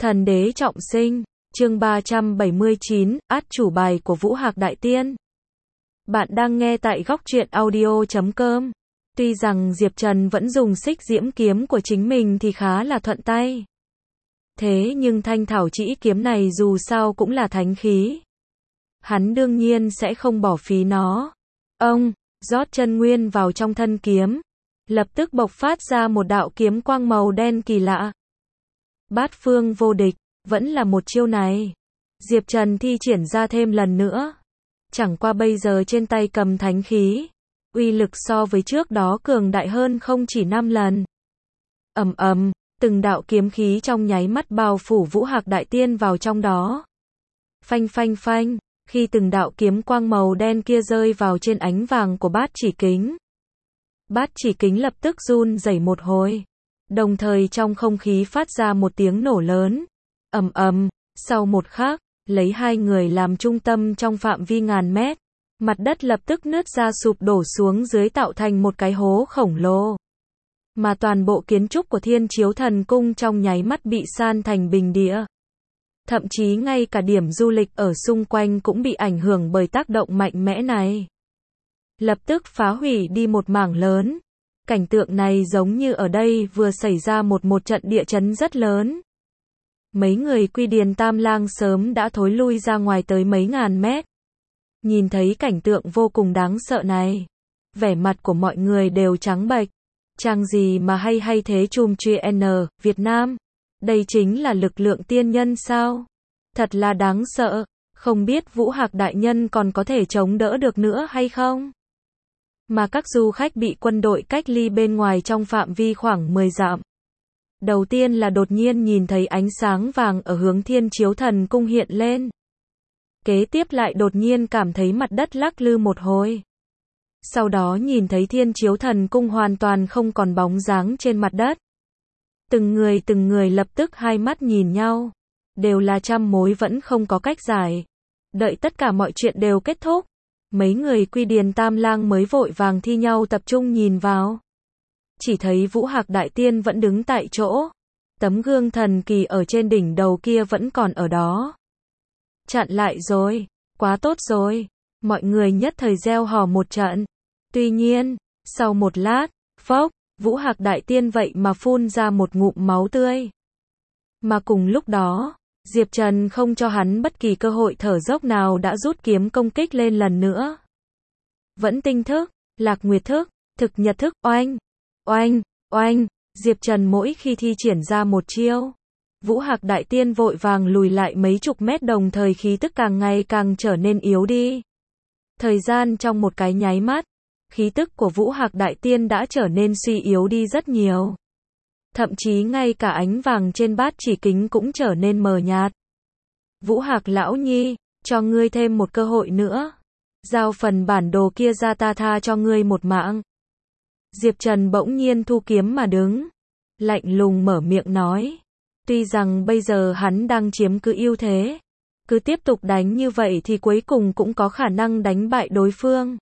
Thần đế trọng sinh, chương 379, át chủ bài của Vũ Hạc Đại Tiên. Bạn đang nghe tại góc truyện audio.com. Tuy rằng Diệp Trần vẫn dùng xích diễm kiếm của chính mình thì khá là thuận tay. Thế nhưng thanh thảo trĩ kiếm này dù sao cũng là thánh khí. Hắn đương nhiên sẽ không bỏ phí nó. Ông, rót chân nguyên vào trong thân kiếm. Lập tức bộc phát ra một đạo kiếm quang màu đen kỳ lạ. Bát phương vô địch, vẫn là một chiêu này. Diệp Trần thi triển ra thêm lần nữa. Chẳng qua bây giờ trên tay cầm thánh khí. Uy lực so với trước đó cường đại hơn không chỉ 5 lần. Ầm ầm, từng đạo kiếm khí trong nháy mắt bao phủ Vũ Hạc Đại Tiên vào trong đó. Phanh phanh phanh, khi từng đạo kiếm quang màu đen kia rơi vào trên ánh vàng của bát chỉ kính. Bát chỉ kính lập tức run rẩy một hồi. Đồng thời trong không khí phát ra một tiếng nổ lớn. Ầm ầm, sau một khắc, lấy hai người làm trung tâm trong phạm vi ngàn mét. Mặt đất lập tức nứt ra sụp đổ xuống dưới tạo thành một cái hố khổng lồ. Mà toàn bộ kiến trúc của Thiên Chiếu Thần Cung trong nháy mắt bị san thành bình địa. Thậm chí ngay cả điểm du lịch ở xung quanh cũng bị ảnh hưởng bởi tác động mạnh mẽ này. Lập tức phá hủy đi một mảng lớn. Cảnh tượng này giống như ở đây vừa xảy ra một trận địa chấn rất lớn. Mấy người Quy Điền Tam Lang sớm đã thối lui ra ngoài tới mấy ngàn mét. Nhìn thấy cảnh tượng vô cùng đáng sợ này. Vẻ mặt của mọi người đều trắng bệch. Chàng gì mà hay thế chùm chuyên Việt Nam. Đây chính là lực lượng tiên nhân sao? Thật là đáng sợ. Không biết Vũ Hạc Đại Nhân còn có thể chống đỡ được nữa hay không? Mà các du khách bị quân đội cách ly bên ngoài trong phạm vi khoảng 10 dặm. Đầu tiên là đột nhiên nhìn thấy ánh sáng vàng ở hướng Thiên Chiếu Thần Cung hiện lên. Kế tiếp lại đột nhiên cảm thấy mặt đất lắc lư một hồi. Sau đó nhìn thấy Thiên Chiếu Thần Cung hoàn toàn không còn bóng dáng trên mặt đất. Từng người lập tức hai mắt nhìn nhau. Đều là trăm mối vẫn không có cách giải. Đợi tất cả mọi chuyện đều kết thúc. Mấy người Quy Điền Tam Lang mới vội vàng thi nhau tập trung nhìn vào. Chỉ thấy Vũ Hạc Đại Tiên vẫn đứng tại chỗ. Tấm gương thần kỳ ở trên đỉnh đầu kia vẫn còn ở đó. Chặn lại rồi, quá tốt rồi. Mọi người nhất thời reo hò một trận. Tuy nhiên, sau một lát, phốc, Vũ Hạc Đại Tiên vậy mà phun ra một ngụm máu tươi. Mà cùng lúc đó, Diệp Trần không cho hắn bất kỳ cơ hội thở dốc nào đã rút kiếm công kích lên lần nữa. Vẫn tinh thức, Lạc Nguyệt thức, thực nhật thức, oanh, oanh, oanh, Diệp Trần mỗi khi thi triển ra một chiêu. Vũ Hạc Đại Tiên vội vàng lùi lại mấy chục mét đồng thời khí tức càng ngày càng trở nên yếu đi. Thời gian trong một cái nháy mắt, khí tức của Vũ Hạc Đại Tiên đã trở nên suy yếu đi rất nhiều. Thậm chí ngay cả ánh vàng trên bát chỉ kính cũng trở nên mờ nhạt. Vũ Hạc lão nhi, cho ngươi thêm một cơ hội nữa. Giao phần bản đồ kia ra ta tha cho ngươi một mạng. Diệp Trần bỗng nhiên thu kiếm mà đứng. Lạnh lùng mở miệng nói. Tuy rằng bây giờ hắn đang chiếm cứ ưu thế. Cứ tiếp tục đánh như vậy thì cuối cùng cũng có khả năng đánh bại đối phương.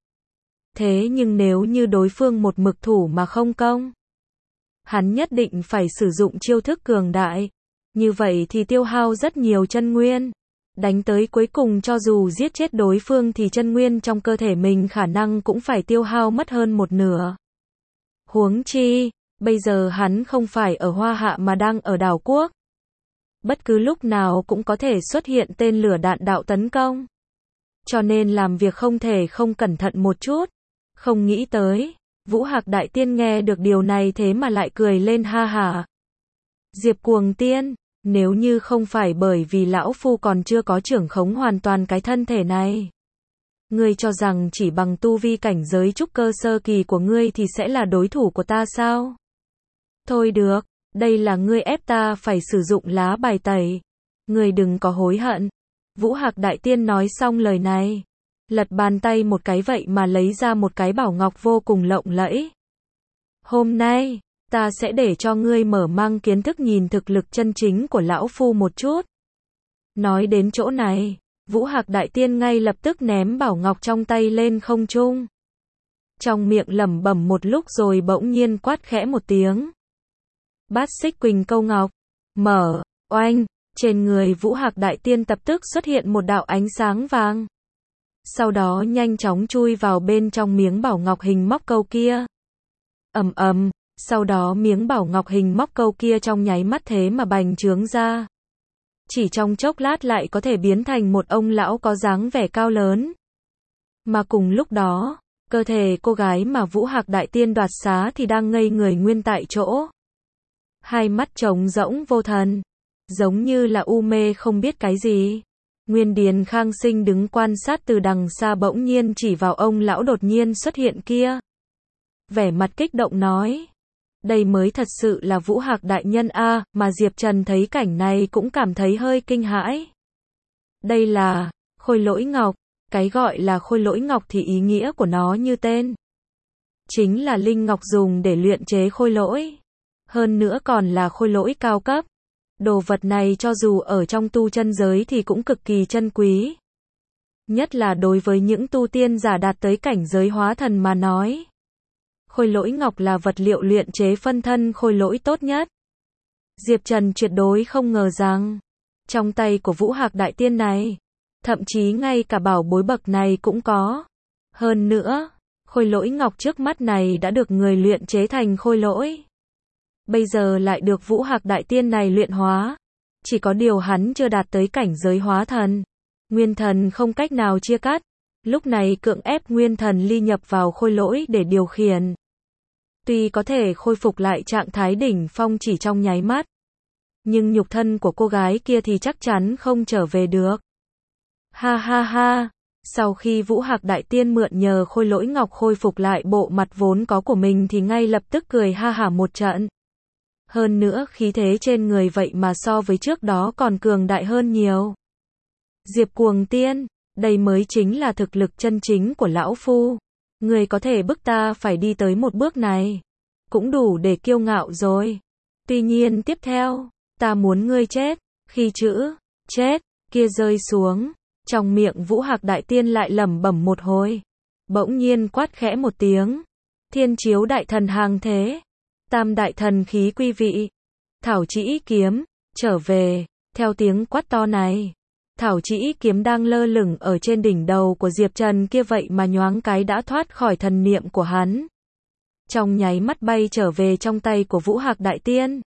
Thế nhưng nếu như đối phương một mực thủ mà không công. Hắn nhất định phải sử dụng chiêu thức cường đại. Như vậy thì tiêu hao rất nhiều chân nguyên. Đánh tới cuối cùng cho dù giết chết đối phương thì chân nguyên trong cơ thể mình khả năng cũng phải tiêu hao mất hơn một nửa. Huống chi, bây giờ hắn không phải ở Hoa Hạ mà đang ở đảo quốc. Bất cứ lúc nào cũng có thể xuất hiện tên lửa đạn đạo tấn công. Cho nên làm việc không thể không cẩn thận một chút. Không nghĩ tới, Vũ Hạc Đại Tiên nghe được điều này thế mà lại cười lên ha hả. Diệp Cuồng Tiên, nếu như không phải bởi vì lão phu còn chưa có trưởng khống hoàn toàn cái thân thể này. Ngươi cho rằng chỉ bằng tu vi cảnh giới trúc cơ sơ kỳ của ngươi thì sẽ là đối thủ của ta sao? Thôi được, đây là ngươi ép ta phải sử dụng lá bài tẩy. Ngươi đừng có hối hận. Vũ Hạc Đại Tiên nói xong lời này. Lật bàn tay một cái vậy mà lấy ra một cái bảo ngọc vô cùng lộng lẫy. Hôm nay, ta sẽ để cho ngươi mở mang kiến thức nhìn thực lực chân chính của lão phu một chút. Nói đến chỗ này, Vũ Hạc Đại Tiên ngay lập tức ném bảo ngọc trong tay lên không trung. Trong miệng lẩm bẩm một lúc rồi bỗng nhiên quát khẽ một tiếng. Bát xích quỳnh câu ngọc, mở, oanh, Trên người Vũ Hạc Đại Tiên lập tức xuất hiện một đạo ánh sáng vàng. Sau đó nhanh chóng chui vào bên trong miếng bảo ngọc hình móc câu kia. Ầm ầm, sau đó miếng bảo ngọc hình móc câu kia trong nháy mắt thế mà bành trướng ra. Chỉ trong chốc lát lại có thể biến thành một ông lão có dáng vẻ cao lớn. Mà cùng lúc đó, cơ thể cô gái mà Vũ Hạc Đại Tiên đoạt xá thì đang ngây người nguyên tại chỗ. Hai mắt trống rỗng vô thần, giống như là u mê không biết cái gì. Nguyên Điền Khang Sinh đứng quan sát từ đằng xa bỗng nhiên chỉ vào ông lão đột nhiên xuất hiện kia. Vẻ mặt kích động nói. Đây mới thật sự là Vũ Hạc Đại Nhân a, mà Diệp Trần thấy cảnh này cũng cảm thấy hơi kinh hãi. Đây là Khôi Lỗi Ngọc. Cái gọi là Khôi Lỗi Ngọc thì ý nghĩa của nó như tên. Chính là linh ngọc dùng để luyện chế khôi lỗi. Hơn nữa còn là khôi lỗi cao cấp. Đồ vật này cho dù ở trong tu chân giới thì cũng cực kỳ chân quý. Nhất là đối với những tu tiên giả đạt tới cảnh giới hóa thần mà nói. Khôi lỗi ngọc là vật liệu luyện chế phân thân khôi lỗi tốt nhất. Diệp Trần tuyệt đối không ngờ rằng, trong tay của Vũ Hạc Đại Tiên này, thậm chí ngay cả bảo bối bậc này cũng có. Hơn nữa, khôi lỗi ngọc trước mắt này đã được người luyện chế thành khôi lỗi. Bây giờ lại được Vũ Hạc Đại Tiên này luyện hóa. Chỉ có điều hắn chưa đạt tới cảnh giới hóa thần. Nguyên thần không cách nào chia cắt. Lúc này cưỡng ép nguyên thần ly nhập vào khôi lỗi để điều khiển. Tuy có thể khôi phục lại trạng thái đỉnh phong chỉ trong nháy mắt. Nhưng nhục thân của cô gái kia thì chắc chắn không trở về được. Ha ha ha. Sau khi Vũ Hạc Đại Tiên mượn nhờ khôi lỗi ngọc khôi phục lại bộ mặt vốn có của mình thì ngay lập tức cười ha hả một trận. Hơn nữa khí thế trên người vậy mà so với trước đó còn cường đại hơn nhiều. Diệp Cuồng Tiên, đây mới chính là thực lực chân chính của lão phu. Người có thể bức ta phải đi tới một bước này, cũng đủ để kiêu ngạo rồi. Tuy nhiên tiếp theo, ta muốn ngươi chết. Khi chữ chết kia rơi xuống, trong miệng Vũ Hạc Đại Tiên lại lẩm bẩm một hồi. Bỗng nhiên quát khẽ một tiếng. Thiên Chiếu Đại Thần hàng thế. Tam đại thần khí quý vị. Thảo Chỉ Kiếm, trở về. Theo tiếng quát to này, Thảo Chỉ Kiếm đang lơ lửng ở trên đỉnh đầu của Diệp Trần kia vậy mà nhoáng cái đã thoát khỏi thần niệm của hắn. Trong nháy mắt bay trở về trong tay của Vũ Hạc Đại Tiên.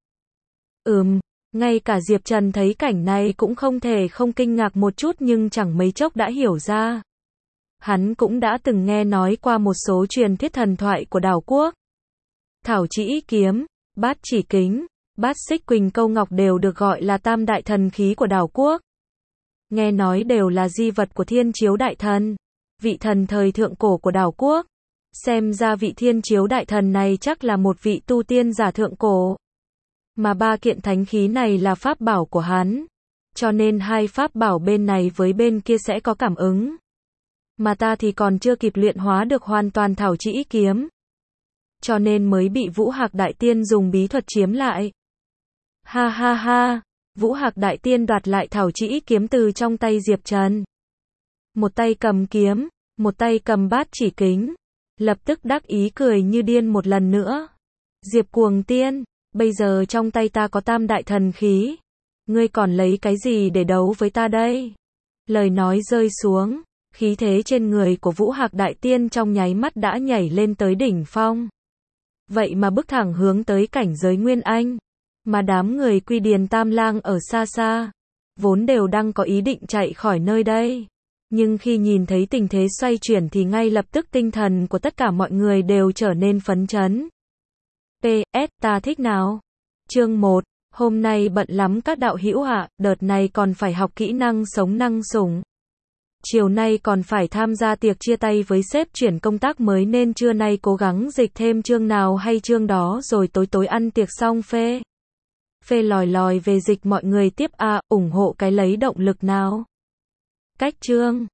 Ngay cả Diệp Trần thấy cảnh này cũng không thể không kinh ngạc một chút nhưng chẳng mấy chốc đã hiểu ra. Hắn cũng đã từng nghe nói qua một số truyền thuyết thần thoại của đảo quốc. Thảo Chỉ Kiếm, Bát Chỉ Kính, Bát Xích Quỳnh Câu Ngọc đều được gọi là tam đại thần khí của đảo quốc. Nghe nói đều là di vật của Thiên Chiếu Đại Thần, vị thần thời thượng cổ của đảo quốc. Xem ra vị Thiên Chiếu Đại Thần này chắc là một vị tu tiên giả thượng cổ. Mà ba kiện thánh khí này là pháp bảo của hắn. Cho nên hai pháp bảo bên này với bên kia sẽ có cảm ứng. Mà ta thì còn chưa kịp luyện hóa được hoàn toàn Thảo Chỉ Kiếm. Cho nên mới bị Vũ Hạc Đại Tiên dùng bí thuật chiếm lại. Ha ha ha, Vũ Hạc Đại Tiên đoạt lại Thảo Chỉ Kiếm từ trong tay Diệp Trần. Một tay cầm kiếm, một tay cầm bát chỉ kính. Lập tức đắc ý cười như điên một lần nữa. Diệp Cuồng Tiên, bây giờ trong tay ta có tam đại thần khí. Ngươi còn lấy cái gì để đấu với ta đây? Lời nói rơi xuống, khí thế trên người của Vũ Hạc Đại Tiên trong nháy mắt đã nhảy lên tới đỉnh phong. Vậy mà bước thẳng hướng tới cảnh giới Nguyên Anh. Mà đám người Quy Điền Tam Lang ở xa xa, vốn đều đang có ý định chạy khỏi nơi đây. Nhưng khi nhìn thấy tình thế xoay chuyển thì ngay lập tức tinh thần của tất cả mọi người đều trở nên phấn chấn. PS, ta thích nào? Chương 1, hôm nay bận lắm các đạo hữu ạ, đợt này còn phải học kỹ năng sống năng sủng. Chiều nay còn phải tham gia tiệc chia tay với sếp chuyển công tác mới nên trưa nay cố gắng dịch thêm chương nào hay chương đó rồi tối ăn tiệc xong phê lòi lòi về dịch mọi người tiếp ủng hộ cái lấy động lực nào. Cách chương